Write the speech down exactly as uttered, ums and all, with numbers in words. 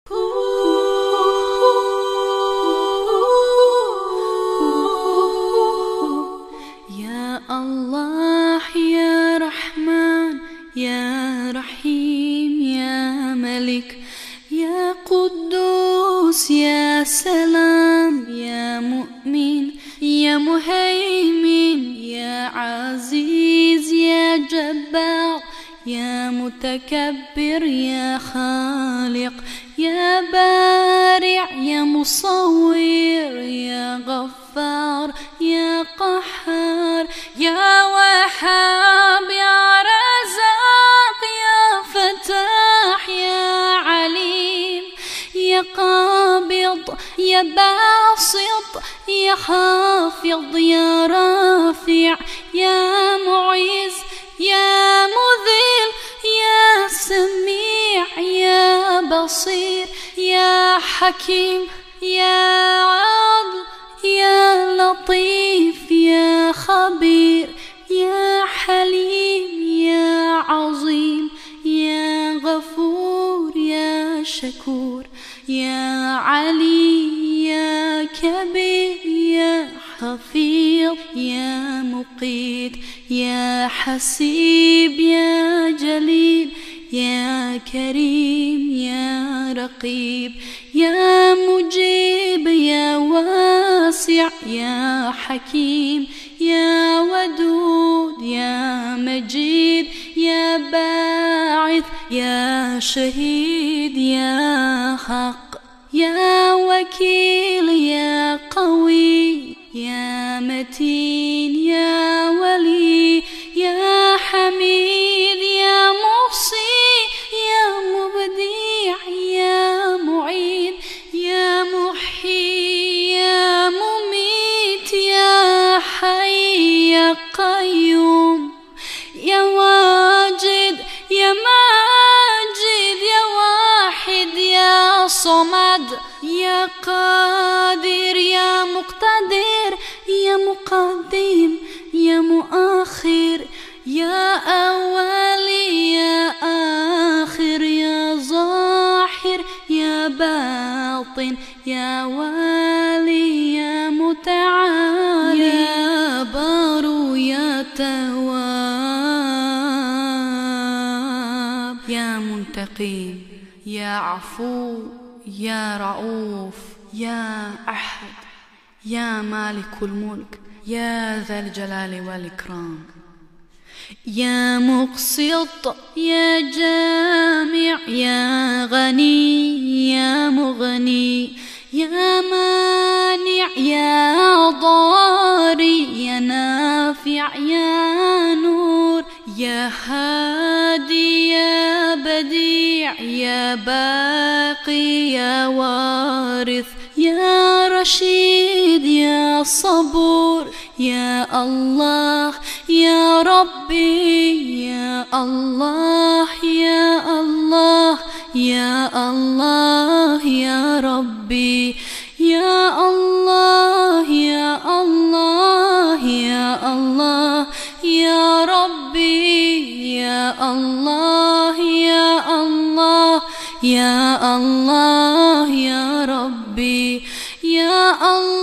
يا الله يا رحمن يا رحيم يا ملك يا قدوس يا سلام يا مؤمن يا مهيمن يا عزيز يا جبار يا متكبر يا خالق يا بارع يا مصور يا غفار يا قهار يا وهاب يا رزاق يا فتاح يا عليم يا قابض يا باسط يا خافض يا رافع يا معز يا مذل يا سميع يا بصير يا حكيم يا عدل يا لطيف يا خبير يا حليم يا عظيم يا غفور يا شكور يا علي يا كبير يا حفيظ يا مقيت يا حسيب يا جليل يا كريم يا رقيب يا مجيب يا واسع يا حكيم يا ودود يا مجيد يا باعث يا شهيد يا حق يا وكيل يا قوي يا متين يا ولي يا حميد يا محصي يا مبدع يا معين يا محيي يا مميت يا حي يا قيوم يا واجد يا ماجد يا واحد يا صمد يا قادر يا مقتدر يا مقدم يا مؤخر يا أول يا آخر يا ظاهر يا باطن يا والي يا متعالي يا بار يا تواب يا منتقم يا عفو يا رؤوف يا أحد يا مالك الملك يا ذا الجلال والإكرام يا مقسط يا جامع يا غني يا مغني يا مانع يا ضاري يا نافع يا نور يا هادي يا بديع يا باقي يا وارث يا رشيد يا صبور يا الله يا ربي يا الله يا الله يا الله يا ربي يا الله يا الله يا الله يا ربي يا الله يا الله يا الله يا ربي يا الله